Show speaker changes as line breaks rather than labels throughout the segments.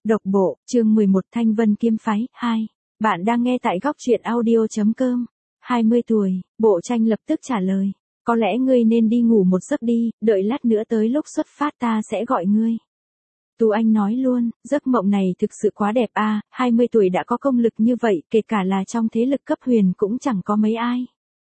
Độc bộ, chương 11 Thanh Vân Kiếm Phái, 2. Bạn đang nghe tại góc truyện audio.com. 20 tuổi, Bộ Tranh lập tức trả lời. Có lẽ ngươi nên đi ngủ một giấc đi, đợi lát nữa tới lúc xuất phát ta sẽ gọi ngươi. Tú Anh nói luôn, giấc mộng này thực sự quá đẹp a, 20 tuổi đã có công lực như vậy, kể cả là trong thế lực cấp huyền cũng chẳng có mấy ai.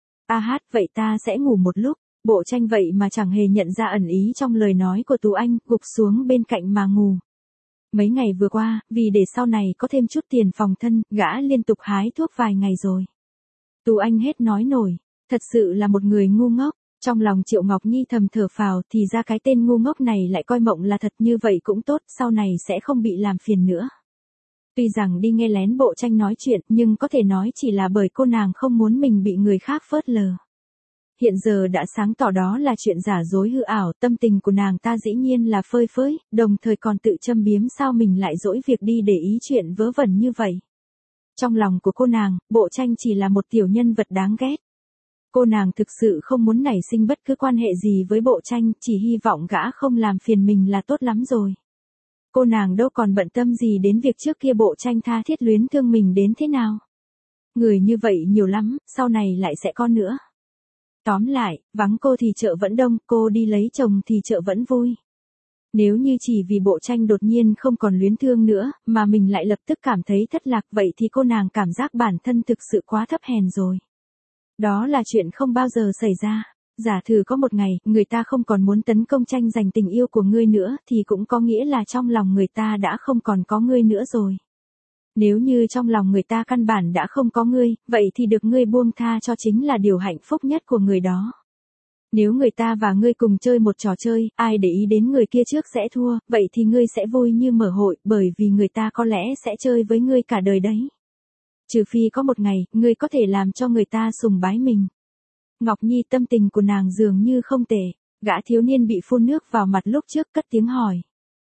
Vậy ta sẽ ngủ một lúc. Bộ Tranh vậy mà chẳng hề nhận ra ẩn ý trong lời nói của Tú Anh, gục xuống bên cạnh mà ngủ. Mấy ngày vừa qua, vì để sau này có thêm chút tiền phòng thân, gã liên tục hái thuốc vài ngày rồi. Tú Anh hết nói nổi, thật sự là một người ngu ngốc. Trong lòng Triệu Ngọc Nhi thầm thở phào, thì ra cái tên ngu ngốc này lại coi mộng là thật, như vậy cũng tốt, sau này sẽ không bị làm phiền nữa. Tuy rằng đi nghe lén Bộ Tranh nói chuyện, nhưng có thể nói chỉ là bởi cô nàng không muốn mình bị người khác phớt lờ. Hiện giờ đã sáng tỏ đó là chuyện giả dối hư ảo, tâm tình của nàng ta dĩ nhiên là phơi phới, đồng thời còn tự châm biếm sao mình lại dỗi việc đi để ý chuyện vớ vẩn như vậy. Trong lòng của cô nàng, Bộ Tranh chỉ là một tiểu nhân vật đáng ghét. Cô nàng thực sự không muốn nảy sinh bất cứ quan hệ gì với Bộ Tranh, chỉ hy vọng gã không làm phiền mình là tốt lắm rồi. Cô nàng đâu còn bận tâm gì đến việc trước kia Bộ Tranh tha thiết luyến thương mình đến thế nào. Người như vậy nhiều lắm, sau này lại sẽ có nữa. Tóm lại, vắng cô thì chợ vẫn đông, cô đi lấy chồng thì chợ vẫn vui. Nếu như chỉ vì Bộ Tranh đột nhiên không còn luyến thương nữa, mà mình lại lập tức cảm thấy thất lạc, vậy thì cô nàng cảm giác bản thân thực sự quá thấp hèn rồi. Đó là chuyện không bao giờ xảy ra. Giả thử có một ngày, người ta không còn muốn tấn công tranh giành tình yêu của ngươi nữa, thì cũng có nghĩa là trong lòng người ta đã không còn có ngươi nữa rồi. Nếu như trong lòng người ta căn bản đã không có ngươi, vậy thì được ngươi buông tha cho chính là điều hạnh phúc nhất của người đó. Nếu người ta và ngươi cùng chơi một trò chơi, ai để ý đến người kia trước sẽ thua, vậy thì ngươi sẽ vui như mở hội, bởi vì người ta có lẽ sẽ chơi với ngươi cả đời đấy. Trừ phi có một ngày, ngươi có thể làm cho người ta sùng bái mình. Ngọc Nhi tâm tình của nàng dường như không tệ, gã thiếu niên bị phun nước vào mặt lúc trước cất tiếng hỏi.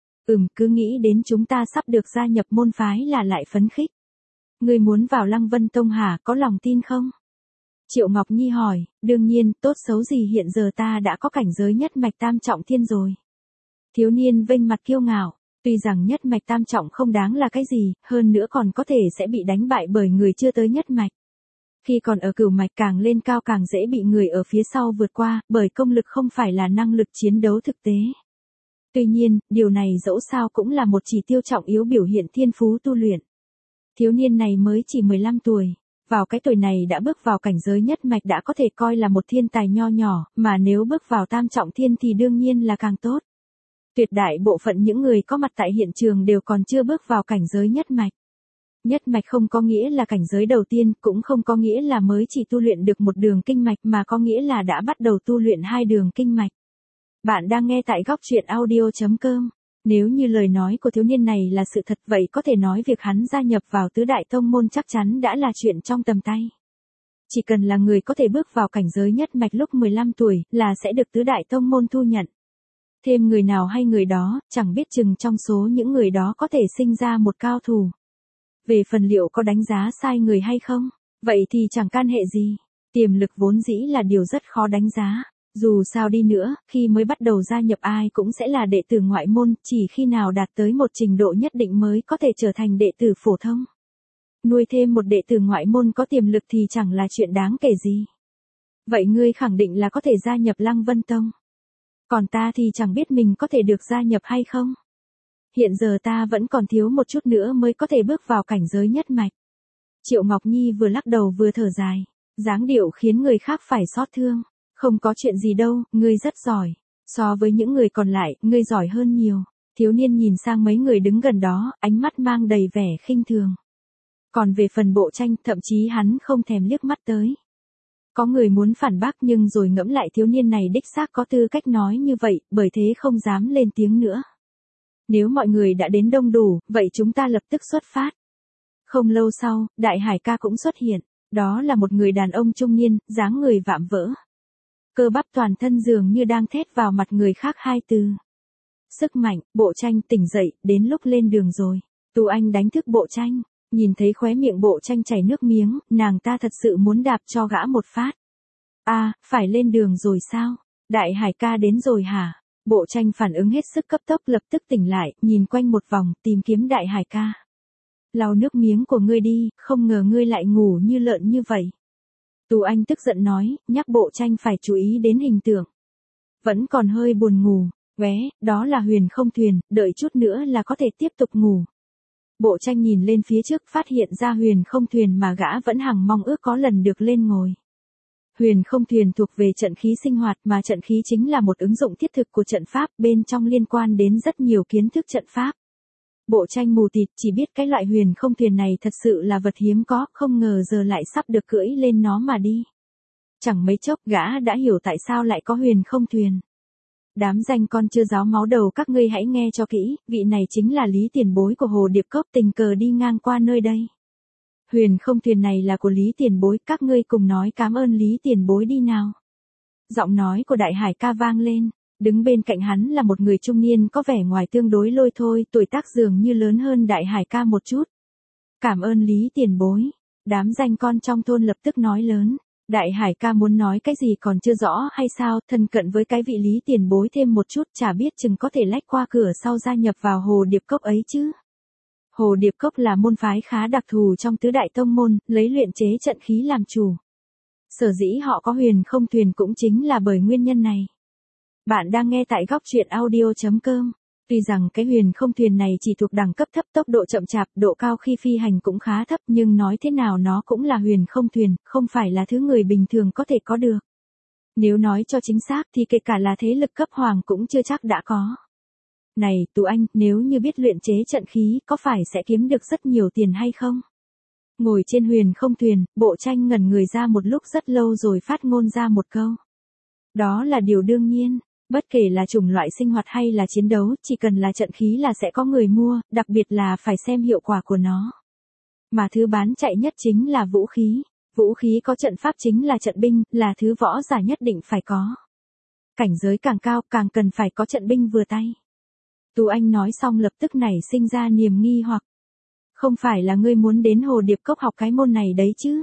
Cứ nghĩ đến chúng ta sắp được gia nhập môn phái là lại phấn khích. Ngươi muốn vào Lăng Vân Tông hả, có lòng tin không? Triệu Ngọc Nhi hỏi, đương nhiên, tốt xấu gì hiện giờ ta đã có cảnh giới nhất mạch tam trọng thiên rồi. Thiếu niên vênh mặt kiêu ngạo, tuy rằng nhất mạch tam trọng không đáng là cái gì, hơn nữa còn có thể sẽ bị đánh bại bởi người chưa tới nhất mạch. Khi còn ở cửu mạch càng lên cao càng dễ bị người ở phía sau vượt qua, bởi công lực không phải là năng lực chiến đấu thực tế. Tuy nhiên, điều này dẫu sao cũng là một chỉ tiêu trọng yếu biểu hiện thiên phú tu luyện. Thiếu niên này mới chỉ 15 tuổi, vào cái tuổi này đã bước vào cảnh giới nhất mạch đã có thể coi là một thiên tài nho nhỏ, mà nếu bước vào tam trọng thiên thì đương nhiên là càng tốt. Tuyệt đại bộ phận những người có mặt tại hiện trường đều còn chưa bước vào cảnh giới nhất mạch. Nhất mạch không có nghĩa là cảnh giới đầu tiên, cũng không có nghĩa là mới chỉ tu luyện được một đường kinh mạch, mà có nghĩa là đã bắt đầu tu luyện hai đường kinh mạch. Bạn đang nghe tại góc truyện audio.com. Nếu như lời nói của thiếu niên này là sự thật, vậy có thể nói việc hắn gia nhập vào tứ đại tông môn chắc chắn đã là chuyện trong tầm tay. Chỉ cần là người có thể bước vào cảnh giới nhất mạch lúc 15 tuổi là sẽ được tứ đại tông môn thu nhận. Thêm người nào hay người đó, chẳng biết chừng trong số những người đó có thể sinh ra một cao thủ. Về phần liệu có đánh giá sai người hay không, vậy thì chẳng can hệ gì. Tiềm lực vốn dĩ là điều rất khó đánh giá. Dù sao đi nữa, khi mới bắt đầu gia nhập ai cũng sẽ là đệ tử ngoại môn, chỉ khi nào đạt tới một trình độ nhất định mới có thể trở thành đệ tử phổ thông. Nuôi thêm một đệ tử ngoại môn có tiềm lực thì chẳng là chuyện đáng kể gì. Vậy ngươi khẳng định là có thể gia nhập Lăng Vân Tông. Còn ta thì chẳng biết mình có thể được gia nhập hay không. Hiện giờ ta vẫn còn thiếu một chút nữa mới có thể bước vào cảnh giới nhất mạch. Triệu Ngọc Nhi vừa lắc đầu vừa thở dài, dáng điệu khiến người khác phải xót thương. Không có chuyện gì đâu, ngươi rất giỏi. So với những người còn lại, ngươi giỏi hơn nhiều. Thiếu niên nhìn sang mấy người đứng gần đó, ánh mắt mang đầy vẻ khinh thường. Còn về phần Bộ Tranh, thậm chí hắn không thèm liếc mắt tới. Có người muốn phản bác nhưng rồi ngẫm lại thiếu niên này đích xác có tư cách nói như vậy, bởi thế không dám lên tiếng nữa. Nếu mọi người đã đến đông đủ, vậy chúng ta lập tức xuất phát. Không lâu sau, Đại Hải ca cũng xuất hiện. Đó là một người đàn ông trung niên, dáng người vạm vỡ. Cơ bắp toàn thân dường như đang thét vào mặt người khác hai từ. Sức mạnh. Bộ Tranh tỉnh dậy, đến lúc lên đường rồi. Tú Anh đánh thức Bộ Tranh, nhìn thấy khóe miệng Bộ Tranh chảy nước miếng, nàng ta thật sự muốn đạp cho gã một phát. Phải lên đường rồi sao? Đại Hải ca đến rồi hả? Bộ tranh phản ứng hết sức cấp tốc lập tức tỉnh lại, nhìn quanh một vòng, tìm kiếm đại hải ca. Lau nước miếng của ngươi đi, không ngờ ngươi lại ngủ như lợn như vậy. Tú Anh tức giận nói, nhắc bộ tranh phải chú ý đến hình tượng. Vẫn còn hơi buồn ngủ, đó là Huyền Không Thuyền, đợi chút nữa là có thể tiếp tục ngủ. Bộ tranh nhìn lên phía trước phát hiện ra Huyền Không Thuyền mà gã vẫn hằng mong ước có lần được lên ngồi. Huyền Không Thuyền thuộc về trận khí sinh hoạt mà trận khí chính là một ứng dụng thiết thực của trận pháp, bên trong liên quan đến rất nhiều kiến thức trận pháp. Bộ tranh mù tịt chỉ biết cái loại Huyền Không Thuyền này thật sự là vật hiếm có, không ngờ giờ lại sắp được cưỡi lên nó mà đi. Chẳng mấy chốc gã đã hiểu tại sao lại có Huyền Không Thuyền. Đám danh con chưa ráo máu đầu các ngươi hãy nghe cho kỹ, vị này chính là Lý Tiền Bối của Hồ Điệp Cốc tình cờ đi ngang qua nơi đây. Huyền Không Thuyền này là của Lý Tiền Bối, các ngươi cùng nói cảm ơn Lý Tiền Bối đi nào. Giọng nói của Đại Hải ca vang lên, đứng bên cạnh hắn là một người trung niên có vẻ ngoài tương đối lôi thôi, tuổi tác dường như lớn hơn Đại Hải ca một chút. Cảm ơn Lý Tiền Bối, đám danh con trong thôn lập tức nói lớn. Đại Hải ca muốn nói cái gì còn chưa rõ hay sao, thân cận với cái vị Lý Tiền Bối thêm một chút, chả biết chừng có thể lách qua cửa sau gia nhập vào Hồ Điệp Cốc ấy chứ. Hồ Điệp Cốc là môn phái khá đặc thù trong tứ đại tông môn, lấy luyện chế trận khí làm chủ. Sở dĩ họ có Huyền Không Thuyền cũng chính là bởi nguyên nhân này. Bạn đang nghe tại góc truyện audio.com. Tuy rằng cái Huyền Không Thuyền này chỉ thuộc đẳng cấp thấp, tốc độ chậm chạp, độ cao khi phi hành cũng khá thấp, nhưng nói thế nào nó cũng là Huyền Không Thuyền, không phải là thứ người bình thường có thể có được. Nếu nói cho chính xác thì kể cả là thế lực cấp hoàng cũng chưa chắc đã có. Này, Tú Anh, nếu như biết luyện chế trận khí, có phải sẽ kiếm được rất nhiều tiền hay không? Ngồi trên Huyền Không Thuyền, bộ tranh ngẩn người ra một lúc rất lâu rồi phát ngôn ra một câu. Đó là điều đương nhiên. Bất kể là chủng loại sinh hoạt hay là chiến đấu, chỉ cần là trận khí là sẽ có người mua, đặc biệt là phải xem hiệu quả của nó. Mà thứ bán chạy nhất chính là vũ khí. Vũ khí có trận pháp chính là trận binh, là thứ võ giả nhất định phải có. Cảnh giới càng cao càng cần phải có trận binh vừa tay. Tú Anh nói xong lập tức nảy sinh ra niềm nghi hoặc. Không phải là ngươi muốn đến Hồ Điệp Cốc học cái môn này đấy chứ?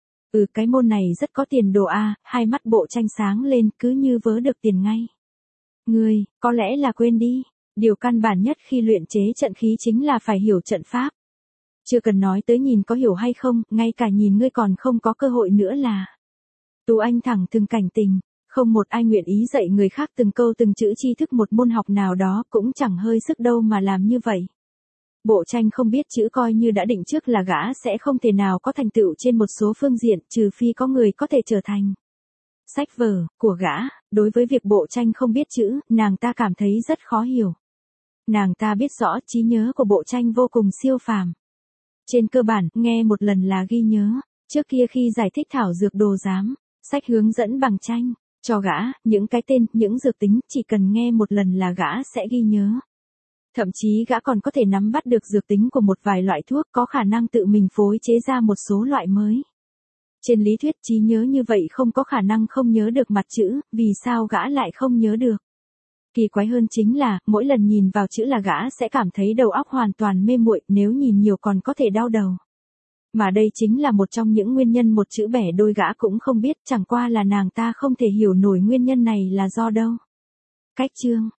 Cái môn này rất có tiền đồ a. Hai mắt bộ tranh sáng lên cứ như vớ được tiền ngay. Ngươi, có lẽ là quên đi, điều căn bản nhất khi luyện chế trận khí chính là phải hiểu trận pháp. Chưa cần nói tới nhìn có hiểu hay không, ngay cả nhìn ngươi còn không có cơ hội nữa là. Tú Anh thẳng thừng cảnh tình, không một ai nguyện ý dạy người khác từng câu từng chữ tri thức một môn học nào đó, cũng chẳng hơi sức đâu mà làm như vậy. Bộ tranh không biết chữ coi như đã định trước là gã sẽ không thể nào có thành tựu trên một số phương diện, trừ phi có người có thể trở thành. Sách vở của gã, đối với việc bộ tranh không biết chữ, nàng ta cảm thấy rất khó hiểu. Nàng ta biết rõ trí nhớ của bộ tranh vô cùng siêu phàm. Trên cơ bản, nghe một lần là ghi nhớ. Trước kia khi giải thích thảo dược đồ giám, sách hướng dẫn bằng tranh, cho gã, những cái tên, những dược tính, chỉ cần nghe một lần là gã sẽ ghi nhớ. Thậm chí gã còn có thể nắm bắt được dược tính của một vài loại thuốc, có khả năng tự mình phối chế ra một số loại mới. Trên lý thuyết trí nhớ như vậy không có khả năng không nhớ được mặt chữ, vì sao gã lại không nhớ được? Kỳ quái hơn chính là, mỗi lần nhìn vào chữ là gã sẽ cảm thấy đầu óc hoàn toàn mê muội, nếu nhìn nhiều còn có thể đau đầu. Mà đây chính là một trong những nguyên nhân một chữ bẻ đôi gã cũng không biết, chẳng qua là nàng ta không thể hiểu nổi nguyên nhân này là do đâu. Cách chương